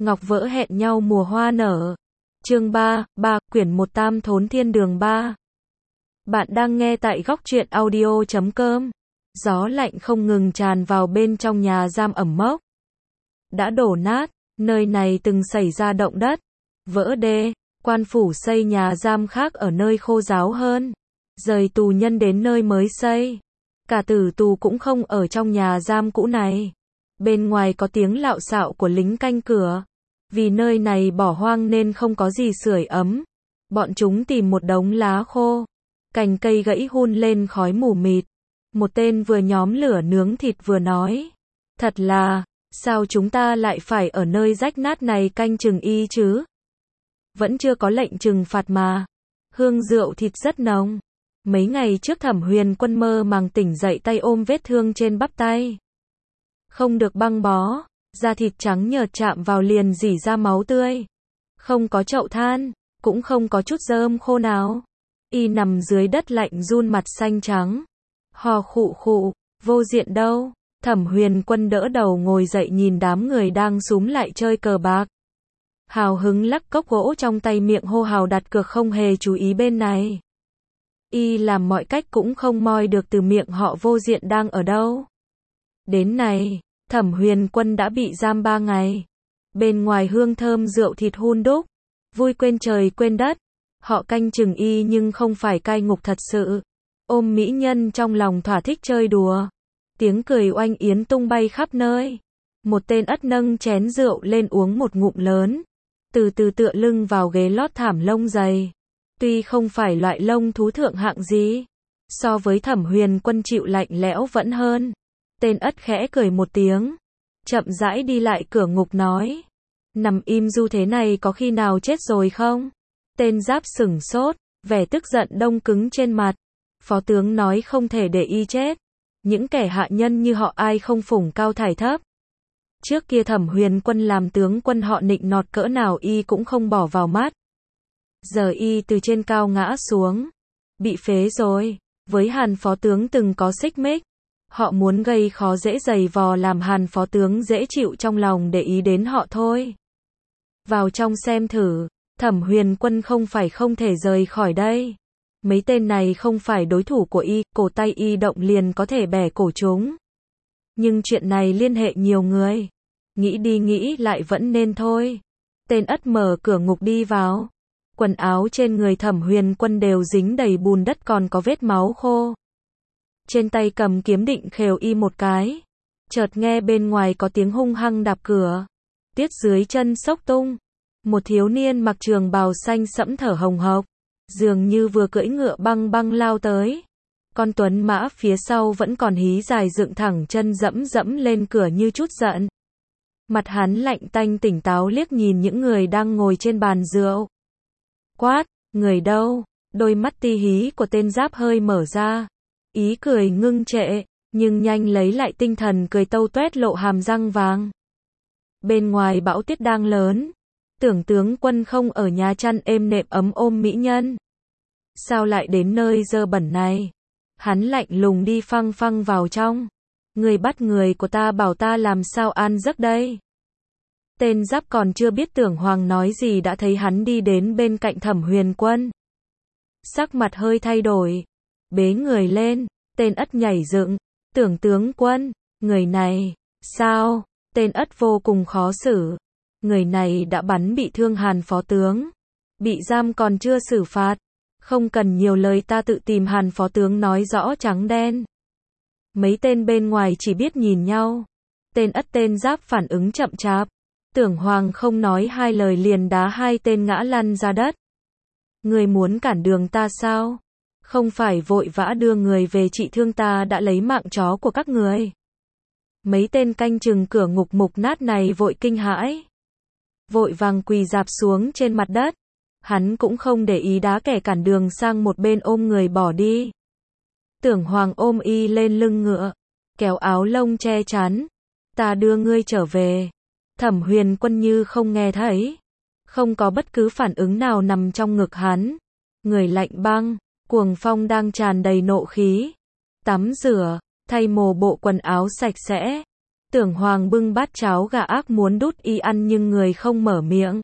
Ngọc vỡ hẹn nhau mùa hoa nở. Chương 3, quyển 1 Tam Thốn Thiên Đường 3. Bạn đang nghe tại góc truyện audio.com. Gió lạnh không ngừng tràn vào bên trong nhà giam ẩm mốc. Đã đổ nát, nơi này từng xảy ra động đất, vỡ đê, quan phủ xây nhà giam khác ở nơi khô ráo hơn, rời tù nhân đến nơi mới xây. Cả tử tù cũng không ở trong nhà giam cũ này. Bên ngoài có tiếng lạo xạo của lính canh cửa. Vì nơi này bỏ hoang nên không có gì sưởi ấm. Bọn chúng tìm một đống lá khô, cành cây gãy hun lên khói mù mịt. Một tên vừa nhóm lửa nướng thịt vừa nói: thật là, sao chúng ta lại phải ở nơi rách nát này canh chừng y chứ? Vẫn chưa có lệnh trừng phạt mà. Hương rượu thịt rất nồng. Mấy ngày trước Thẩm Huyền Quân mơ màng tỉnh dậy tay ôm vết thương trên bắp tay. Không được băng bó, da thịt trắng nhợt chạm vào liền rỉ ra máu tươi. Không có chậu than, cũng không có chút rơm khô nào. Y nằm dưới đất lạnh run mặt xanh trắng. Hò khụ khụ, vô diện đâu? Thẩm Huyền Quân đỡ đầu ngồi dậy nhìn đám người đang xúm lại chơi cờ bạc. Hào hứng lắc cốc gỗ trong tay miệng hô hào đặt cược không hề chú ý bên này. Y làm mọi cách cũng không moi được từ miệng họ vô diện đang ở đâu. Đến này, Thẩm Huyền Quân đã bị giam 3 ngày. Bên ngoài hương thơm rượu thịt hun đúc, vui quên trời quên đất. Họ canh chừng y nhưng không phải cai ngục thật sự. Ôm mỹ nhân trong lòng thỏa thích chơi đùa. Tiếng cười oanh yến tung bay khắp nơi. Một tên ất nâng chén rượu lên uống một ngụm lớn. Từ từ tựa lưng vào ghế lót thảm lông dày. Tuy không phải loại lông thú thượng hạng gì, so với Thẩm Huyền Quân chịu lạnh lẽo vẫn hơn. Tên ất khẽ cười một tiếng, chậm rãi đi lại cửa ngục nói: nằm im du thế này có khi nào chết rồi không? Tên giáp sửng sốt, vẻ tức giận đông cứng trên mặt. Phó tướng nói không thể để y chết. Những kẻ hạ nhân như họ ai không phủng cao thải thấp. Trước kia Thẩm Huyền Quân làm tướng quân họ nịnh nọt cỡ nào y cũng không bỏ vào mắt. Giờ y từ trên cao ngã xuống, bị phế rồi. Với Hàn phó tướng từng có xích mích, họ muốn gây khó dễ giày vò làm Hàn phó tướng dễ chịu trong lòng để ý đến họ thôi. Vào trong xem thử, Thẩm Huyền Quân không phải không thể rời khỏi đây. Mấy tên này không phải đối thủ của y, cổ tay y động liền có thể bẻ cổ chúng. Nhưng chuyện này liên hệ nhiều người. Nghĩ đi nghĩ lại vẫn nên thôi. Tên ất mở cửa ngục đi vào. Quần áo trên người Thẩm Huyền Quân đều dính đầy bùn đất còn có vết máu khô. Trên tay cầm kiếm định khều y một cái. Chợt nghe bên ngoài có tiếng hung hăng đạp cửa. Tiết dưới chân xốc tung. Một thiếu niên mặc trường bào xanh sẫm thở hồng hộc, dường như vừa cưỡi ngựa băng băng lao tới. Con tuấn mã phía sau vẫn còn hí dài dựng thẳng chân dẫm dẫm lên cửa như chút giận. Mặt hắn lạnh tanh tỉnh táo liếc nhìn những người đang ngồi trên bàn rượu. Quát, người đâu? Đôi mắt ti hí của tên giáp hơi mở ra. Ý cười ngưng trệ, nhưng nhanh lấy lại tinh thần cười tâu toét lộ hàm răng vàng. Bên ngoài bão tuyết đang lớn. Tưởng tướng quân không ở nhà chăn êm nệm ấm ôm mỹ nhân. Sao lại đến nơi dơ bẩn này? Hắn lạnh lùng đi phăng phăng vào trong. Người bắt người của ta bảo ta làm sao an giấc đây? Tên giáp còn chưa biết Tưởng Hoàng nói gì đã thấy hắn đi đến bên cạnh Thẩm Huyền Quân. Sắc mặt hơi thay đổi. Bế người lên, tên ất nhảy dựng. Tưởng tướng quân, người này, sao? Tên ất vô cùng khó xử. Người này đã bắn bị thương Hàn phó tướng. Bị giam còn chưa xử phạt. Không cần nhiều lời ta tự tìm Hàn phó tướng nói rõ trắng đen. Mấy tên bên ngoài chỉ biết nhìn nhau. Tên ất tên giáp phản ứng chậm chạp. Tưởng Hoàng không nói hai lời liền đá hai tên ngã lăn ra đất. Người muốn cản đường ta sao? Không phải vội vã đưa người về trị thương ta đã lấy mạng chó của các người. Mấy tên canh chừng cửa ngục mục nát này vội kinh hãi. Vội vàng quỳ rạp xuống trên mặt đất. Hắn cũng không để ý đá kẻ cản đường sang một bên ôm người bỏ đi. Tưởng Hoàng ôm y lên lưng ngựa, kéo áo lông che chắn. Ta đưa ngươi trở về. Thẩm Huyền Quân như không nghe thấy. Không có bất cứ phản ứng nào nằm trong ngực hắn. Người lạnh băng, cuồng phong đang tràn đầy nộ khí. Tắm rửa, thay mồ bộ quần áo sạch sẽ. Tưởng Hoàng bưng bát cháo gà ác muốn đút y ăn nhưng người không mở miệng.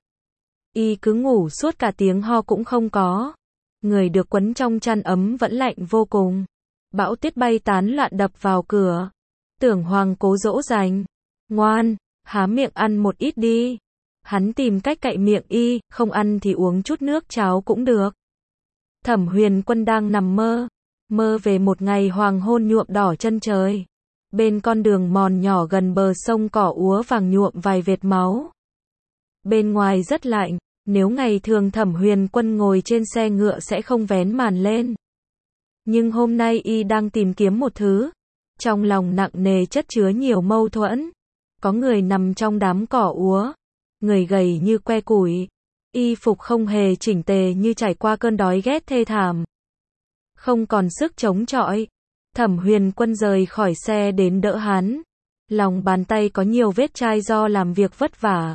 Y cứ ngủ suốt cả tiếng ho cũng không có. Người được quấn trong chăn ấm vẫn lạnh vô cùng. Bão tuyết bay tán loạn đập vào cửa. Tưởng Hoàng cố dỗ dành. Ngoan, há miệng ăn một ít đi. Hắn tìm cách cạy miệng y, không ăn thì uống chút nước cháo cũng được. Thẩm Huyền Quân đang nằm mơ. Mơ về một ngày hoàng hôn nhuộm đỏ chân trời. Bên con đường mòn nhỏ gần bờ sông cỏ úa vàng nhuộm vài vệt máu. Bên ngoài rất lạnh, nếu ngày thường Thẩm Huyền Quân ngồi trên xe ngựa sẽ không vén màn lên. Nhưng hôm nay y đang tìm kiếm một thứ. Trong lòng nặng nề chất chứa nhiều mâu thuẫn. Có người nằm trong đám cỏ úa. Người gầy như que củi. Y phục không hề chỉnh tề như trải qua cơn đói ghét thê thảm. Không còn sức chống chọi. Thẩm Huyền Quân rời khỏi xe đến đỡ hắn. Lòng bàn tay có nhiều vết chai do làm việc vất vả.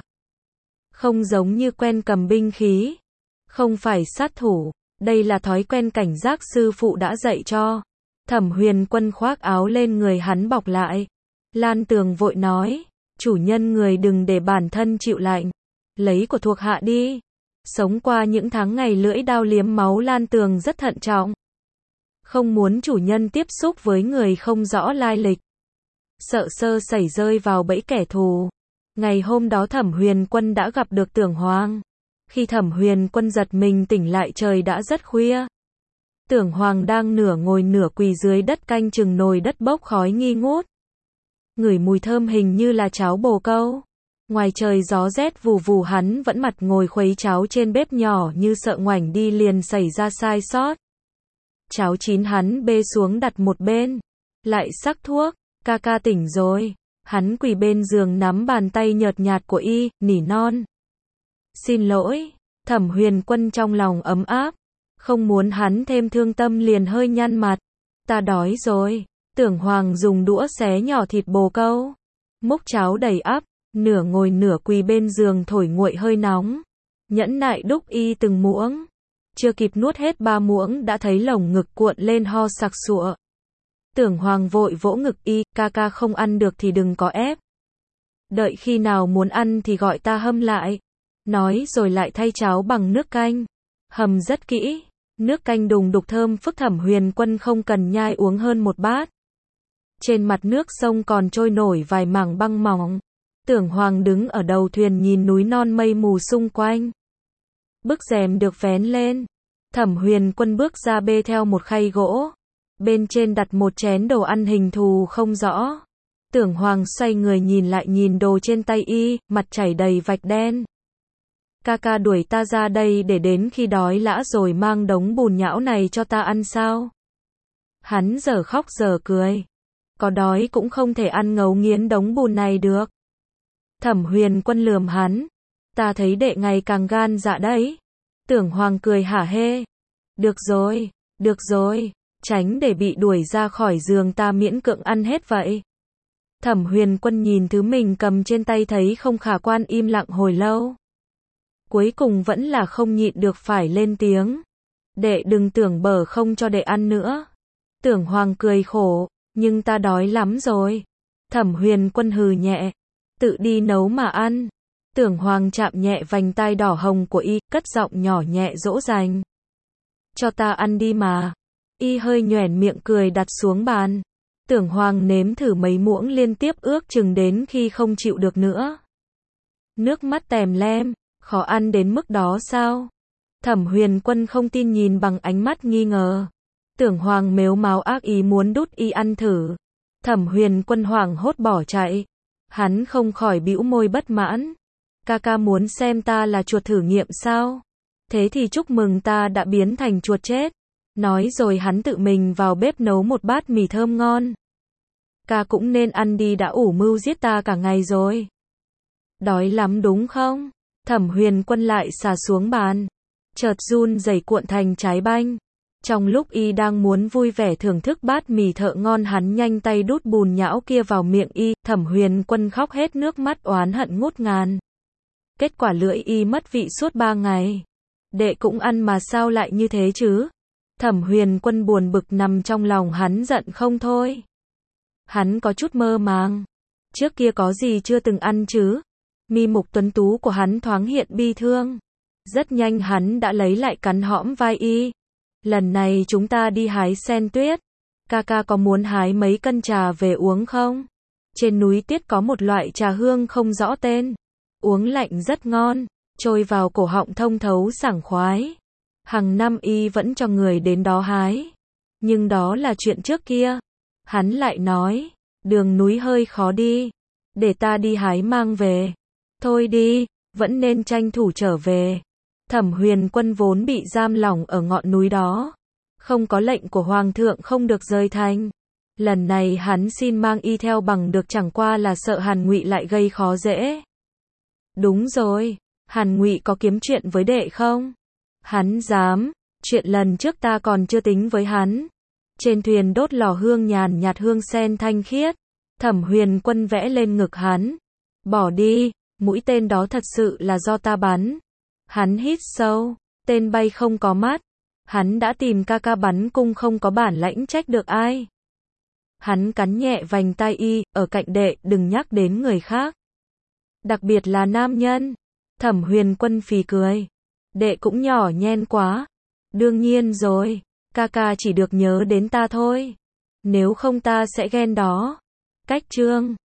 Không giống như quen cầm binh khí. Không phải sát thủ. Đây là thói quen cảnh giác sư phụ đã dạy cho. Thẩm Huyền Quân khoác áo lên người hắn bọc lại. Lan Tường vội nói. Chủ nhân người đừng để bản thân chịu lạnh. Lấy của thuộc hạ đi. Sống qua những tháng ngày lưỡi đao liếm máu Lan Tường rất thận trọng. Không muốn chủ nhân tiếp xúc với người không rõ lai lịch. Sợ sơ sẩy rơi vào bẫy kẻ thù. Ngày hôm đó Thẩm Huyền Quân đã gặp được Tưởng Hoàng. Khi Thẩm Huyền Quân giật mình tỉnh lại trời đã rất khuya. Tưởng Hoàng đang nửa ngồi nửa quỳ dưới đất canh chừng nồi đất bốc khói nghi ngút. Ngửi mùi thơm hình như là cháo bồ câu. Ngoài trời gió rét vù vù hắn vẫn mặt ngồi khuấy cháo trên bếp nhỏ như sợ ngoảnh đi liền xảy ra sai sót. Cháo chín hắn bê xuống đặt một bên. Lại sắc thuốc, ca ca tỉnh rồi. Hắn quỳ bên giường nắm bàn tay nhợt nhạt của y, nỉ non. Xin lỗi, Thẩm Huyền Quân trong lòng ấm áp. Không muốn hắn thêm thương tâm liền hơi nhăn mặt. Ta đói rồi. Tưởng Hoàng dùng đũa xé nhỏ thịt bồ câu. Múc cháo đầy ắp, nửa ngồi nửa quỳ bên giường thổi nguội hơi nóng. Nhẫn nại đúc y từng muỗng. Chưa kịp nuốt hết 3 muỗng đã thấy lồng ngực cuộn lên ho sặc sụa. Tưởng Hoàng vội vỗ ngực y, ca ca không ăn được thì đừng có ép. Đợi khi nào muốn ăn thì gọi ta hâm lại. Nói rồi lại thay cháo bằng nước canh. Hầm rất kỹ. Nước canh đùng đục thơm phức. Thẩm Huyền Quân không cần nhai uống hơn một bát. Trên mặt nước sông còn trôi nổi vài mảng băng mỏng. Tưởng Hoàng đứng ở đầu thuyền nhìn núi non mây mù xung quanh. Bức rèm được vén lên. Thẩm Huyền Quân bước ra bê theo một khay gỗ. Bên trên đặt một chén đồ ăn hình thù không rõ. Tưởng Hoàng xoay người nhìn lại nhìn đồ trên tay y, mặt chảy đầy vạch đen. Ca ca đuổi ta ra đây để đến khi đói lã rồi mang đống bùn nhão này cho ta ăn sao? Hắn giờ khóc giờ cười. Có đói cũng không thể ăn ngấu nghiến đống bùn này được. Thẩm Huyền Quân lườm hắn. Ta thấy đệ ngày càng gan dạ đấy. Tưởng Hoàng cười hả hê. Được rồi, tránh để bị đuổi ra khỏi giường ta miễn cưỡng ăn hết vậy. Thẩm Huyền Quân nhìn thứ mình cầm trên tay thấy không khả quan im lặng hồi lâu. Cuối cùng vẫn là không nhịn được phải lên tiếng. Đệ đừng tưởng bở không cho đệ ăn nữa. Tưởng Hoàng cười khổ, nhưng ta đói lắm rồi. Thẩm Huyền Quân hừ nhẹ. Tự đi nấu mà ăn. Tưởng Hoàng chạm nhẹ vành tai đỏ hồng của y, cất giọng nhỏ nhẹ dỗ dành. Cho ta ăn đi mà. Y hơi nhoẻn miệng cười đặt xuống bàn. Tưởng Hoàng nếm thử mấy muỗng liên tiếp ước chừng đến khi không chịu được nữa. Nước mắt tèm lem, khó ăn đến mức đó sao? Thẩm Huyền Quân không tin nhìn bằng ánh mắt nghi ngờ. Tưởng Hoàng mếu máo ác ý muốn đút y ăn thử. Thẩm Huyền Quân hoảng hốt bỏ chạy. Hắn không khỏi bĩu môi bất mãn. Ca ca muốn xem ta là chuột thử nghiệm sao? Thế thì chúc mừng ta đã biến thành chuột chết. Nói rồi hắn tự mình vào bếp nấu một bát mì thơm ngon. Ca cũng nên ăn đi đã ủ mưu giết ta cả ngày rồi. Đói lắm đúng không? Thẩm Huyền Quân lại xà xuống bàn. Chợt run rẩy cuộn thành trái banh. Trong lúc y đang muốn vui vẻ thưởng thức bát mì thợ ngon hắn nhanh tay đút bùn nhão kia vào miệng y. Thẩm Huyền Quân khóc hết nước mắt oán hận ngút ngàn. Kết quả lưỡi y mất vị suốt 3 ngày. Đệ cũng ăn mà sao lại như thế chứ? Thẩm Huyền Quân buồn bực nằm trong lòng hắn giận không thôi. Hắn có chút mơ màng. Trước kia có gì chưa từng ăn chứ? Mi mục tuấn tú của hắn thoáng hiện bi thương. Rất nhanh hắn đã lấy lại cắn hõm vai y. Lần này chúng ta đi hái sen tuyết. Ca có muốn hái mấy cân trà về uống không? Trên núi Tiết có một loại trà hương không rõ tên. Uống lạnh rất ngon, trôi vào cổ họng thông thấu sảng khoái. Hàng năm y vẫn cho người đến đó hái. Nhưng đó là chuyện trước kia. Hắn lại nói, đường núi hơi khó đi. Để ta đi hái mang về. Thôi đi, vẫn nên tranh thủ trở về. Thẩm Huyền Quân vốn bị giam lỏng ở ngọn núi đó. Không có lệnh của Hoàng thượng không được rời thành. Lần này hắn xin mang y theo bằng được chẳng qua là sợ Hàn Ngụy lại gây khó dễ. Đúng rồi, Hàn Ngụy có kiếm chuyện với đệ không? Hắn dám, chuyện lần trước ta còn chưa tính với hắn. Trên thuyền đốt lò hương nhàn nhạt hương sen thanh khiết. Thẩm Huyền Quân vẽ lên ngực hắn. Bỏ đi, mũi tên đó thật sự là do ta bắn. Hắn hít sâu, tên bay không có mắt. Hắn đã tìm ca bắn cung không có bản lãnh trách được ai. Hắn cắn nhẹ vành tai y, ở cạnh đệ, đừng nhắc đến người khác. Đặc biệt là nam nhân. Thẩm Huyền Quân phì cười. Đệ cũng nhỏ nhen quá. Đương nhiên rồi, ca chỉ được nhớ đến ta thôi. Nếu không ta sẽ ghen đó. Cách chương